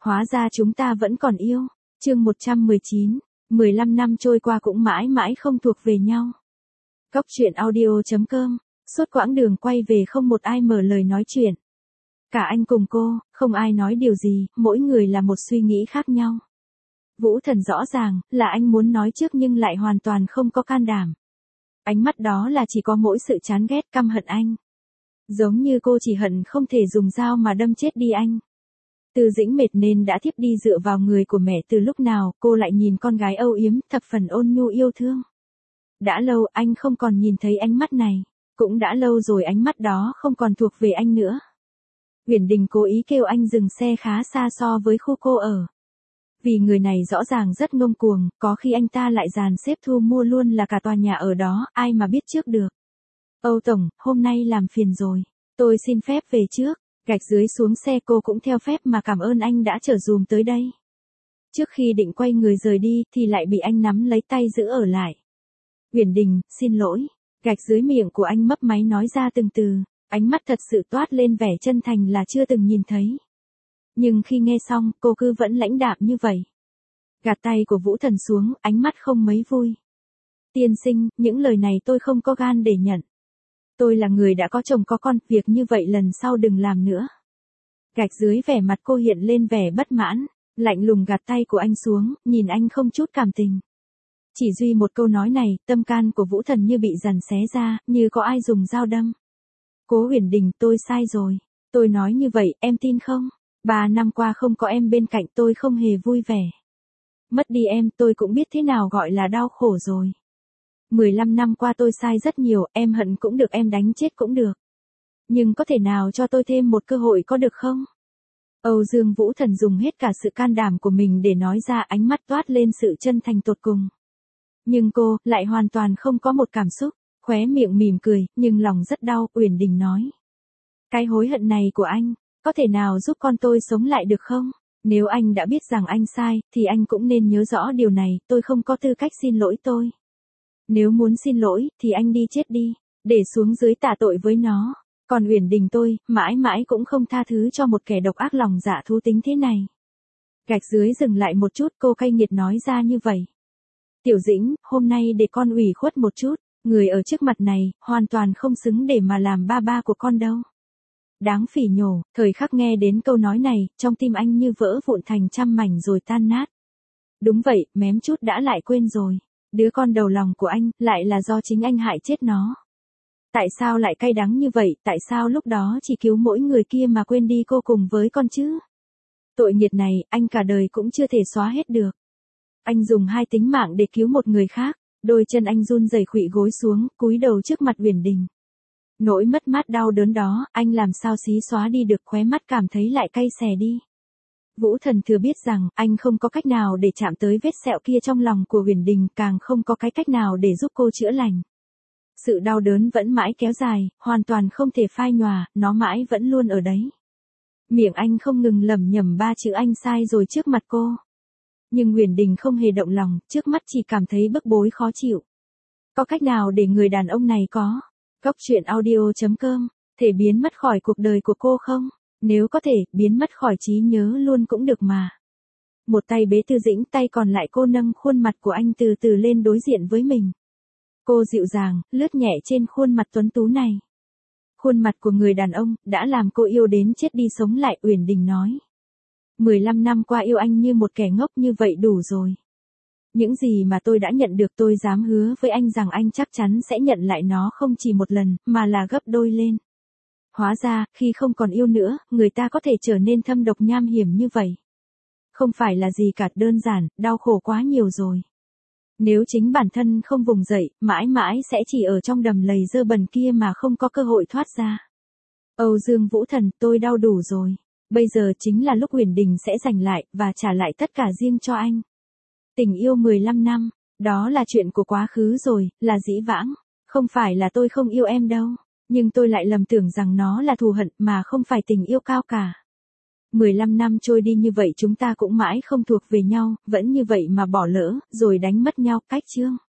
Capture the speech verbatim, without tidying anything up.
Hóa ra chúng ta vẫn còn yêu. Chương một trăm mười chín, mười lăm năm trôi qua cũng mãi mãi không thuộc về nhau. Góc truyện audio chấm com, suốt quãng đường quay về không một ai mở lời nói chuyện. Cả anh cùng cô, không ai nói điều gì, mỗi người là một suy nghĩ khác nhau. Vũ Thần rõ ràng, là anh muốn nói trước nhưng lại hoàn toàn không có can đảm. Ánh mắt đó là chỉ có mỗi sự chán ghét căm hận anh. Giống như cô chỉ hận không thể dùng dao mà đâm chết đi anh. Từ Dĩnh mệt nên đã thiếp đi dựa vào người của mẹ từ lúc nào, cô lại nhìn con gái âu yếm, thập phần ôn nhu yêu thương. Đã lâu anh không còn nhìn thấy ánh mắt này, cũng đã lâu rồi ánh mắt đó không còn thuộc về anh nữa. Uyển Đình cố ý kêu anh dừng xe khá xa so với khu cô ở. Vì người này rõ ràng rất ngông cuồng, có khi anh ta lại dàn xếp thu mua luôn là cả tòa nhà ở đó, ai mà biết trước được. Âu Tổng, hôm nay làm phiền rồi, tôi xin phép về trước. Gạch dưới xuống xe cô cũng theo phép mà cảm ơn anh đã chở dùm tới đây. Trước khi định quay người rời đi thì lại bị anh nắm lấy tay giữ ở lại. Uyển Đình, xin lỗi. Gạch dưới miệng của anh mấp máy nói ra từng từ, ánh mắt thật sự toát lên vẻ chân thành là chưa từng nhìn thấy. Nhưng khi nghe xong, cô cứ vẫn lãnh đạm như vậy. Gạt tay của Vũ Thần xuống, ánh mắt không mấy vui. Tiên sinh, những lời này tôi không có gan để nhận. Tôi là người đã có chồng có con, việc như vậy lần sau đừng làm nữa. Gạch dưới vẻ mặt cô hiện lên vẻ bất mãn, lạnh lùng gạt tay của anh xuống, nhìn anh không chút cảm tình. Chỉ duy một câu nói này, tâm can của Vũ Thần như bị giằn xé ra, như có ai dùng dao đâm. Cố Uyển Đình, tôi sai rồi. Tôi nói như vậy, em tin không? Ba năm qua không có em bên cạnh tôi không hề vui vẻ. Mất đi em, tôi cũng biết thế nào gọi là đau khổ rồi. mười lăm năm qua tôi sai rất nhiều, em hận cũng được, em đánh chết cũng được. Nhưng có thể nào cho tôi thêm một cơ hội có được không? Âu Dương Vũ Thần dùng hết cả sự can đảm của mình để nói ra, ánh mắt toát lên sự chân thành tột cùng. Nhưng cô, lại hoàn toàn không có một cảm xúc, khóe miệng mỉm cười, nhưng lòng rất đau. Uyển Đình nói. Cái hối hận này của anh, có thể nào giúp con tôi sống lại được không? Nếu anh đã biết rằng anh sai, thì anh cũng nên nhớ rõ điều này, tôi không có tư cách xin lỗi tôi. Nếu muốn xin lỗi, thì anh đi chết đi, để xuống dưới tạ tội với nó. Còn Uyển Đình tôi, mãi mãi cũng không tha thứ cho một kẻ độc ác lòng dạ thú tính thế này. Gạch dưới dừng lại một chút, cô cay nghiệt nói ra như vậy. Tiểu Dĩnh, hôm nay để con ủy khuất một chút, người ở trước mặt này, hoàn toàn không xứng để mà làm ba ba của con đâu. Đáng phỉ nhổ, thời khắc nghe đến câu nói này, trong tim anh như vỡ vụn thành trăm mảnh rồi tan nát. Đúng vậy, mém chút đã lại quên rồi. Đứa con đầu lòng của anh, lại là do chính anh hại chết nó. Tại sao lại cay đắng như vậy, tại sao lúc đó chỉ cứu mỗi người kia mà quên đi cô cùng với con chứ? Tội nghiệt này, anh cả đời cũng chưa thể xóa hết được. Anh dùng hai tính mạng để cứu một người khác, đôi chân anh run rẩy khuỵu gối xuống, cúi đầu trước mặt Uyển Đình. Nỗi mất mát đau đớn đó, anh làm sao xí xóa đi được, khóe mắt cảm thấy lại cay xè đi. Vũ Thần thừa biết rằng, anh không có cách nào để chạm tới vết sẹo kia trong lòng của Uyển Đình, càng không có cái cách nào để giúp cô chữa lành. Sự đau đớn vẫn mãi kéo dài, hoàn toàn không thể phai nhòa, nó mãi vẫn luôn ở đấy. Miệng anh không ngừng lẩm nhẩm ba chữ anh sai rồi trước mặt cô. Nhưng Uyển Đình không hề động lòng, trước mắt chỉ cảm thấy bức bối khó chịu. Có cách nào để người đàn ông này có? Góc truyện audio chấm com, thể biến mất khỏi cuộc đời của cô không? Nếu có thể, biến mất khỏi trí nhớ luôn cũng được mà. Một tay bế Tư Dĩnh, tay còn lại cô nâng khuôn mặt của anh từ từ lên đối diện với mình. Cô dịu dàng, lướt nhẹ trên khuôn mặt tuấn tú này. Khuôn mặt của người đàn ông, đã làm cô yêu đến chết đi sống lại. Uyển Đình nói. mười lăm năm qua yêu anh như một kẻ ngốc như vậy đủ rồi. Những gì mà tôi đã nhận được tôi dám hứa với anh rằng anh chắc chắn sẽ nhận lại nó không chỉ một lần, mà là gấp đôi lên. Hóa ra, khi không còn yêu nữa, người ta có thể trở nên thâm độc nham hiểm như vậy. Không phải là gì cả, đơn giản, đau khổ quá nhiều rồi. Nếu chính bản thân không vùng dậy, mãi mãi sẽ chỉ ở trong đầm lầy dơ bẩn kia mà không có cơ hội thoát ra. Âu Dương Vũ Thần, tôi đau đủ rồi. Bây giờ chính là lúc Uyển Đình sẽ giành lại, và trả lại tất cả riêng cho anh. Tình yêu mười lăm năm, đó là chuyện của quá khứ rồi, là dĩ vãng. Không phải là tôi không yêu em đâu, nhưng tôi lại lầm tưởng rằng nó là thù hận mà không phải tình yêu cao cả. mười lăm năm trôi đi như vậy chúng ta cũng mãi không thuộc về nhau, vẫn như vậy mà bỏ lỡ, rồi đánh mất nhau. Cách chương.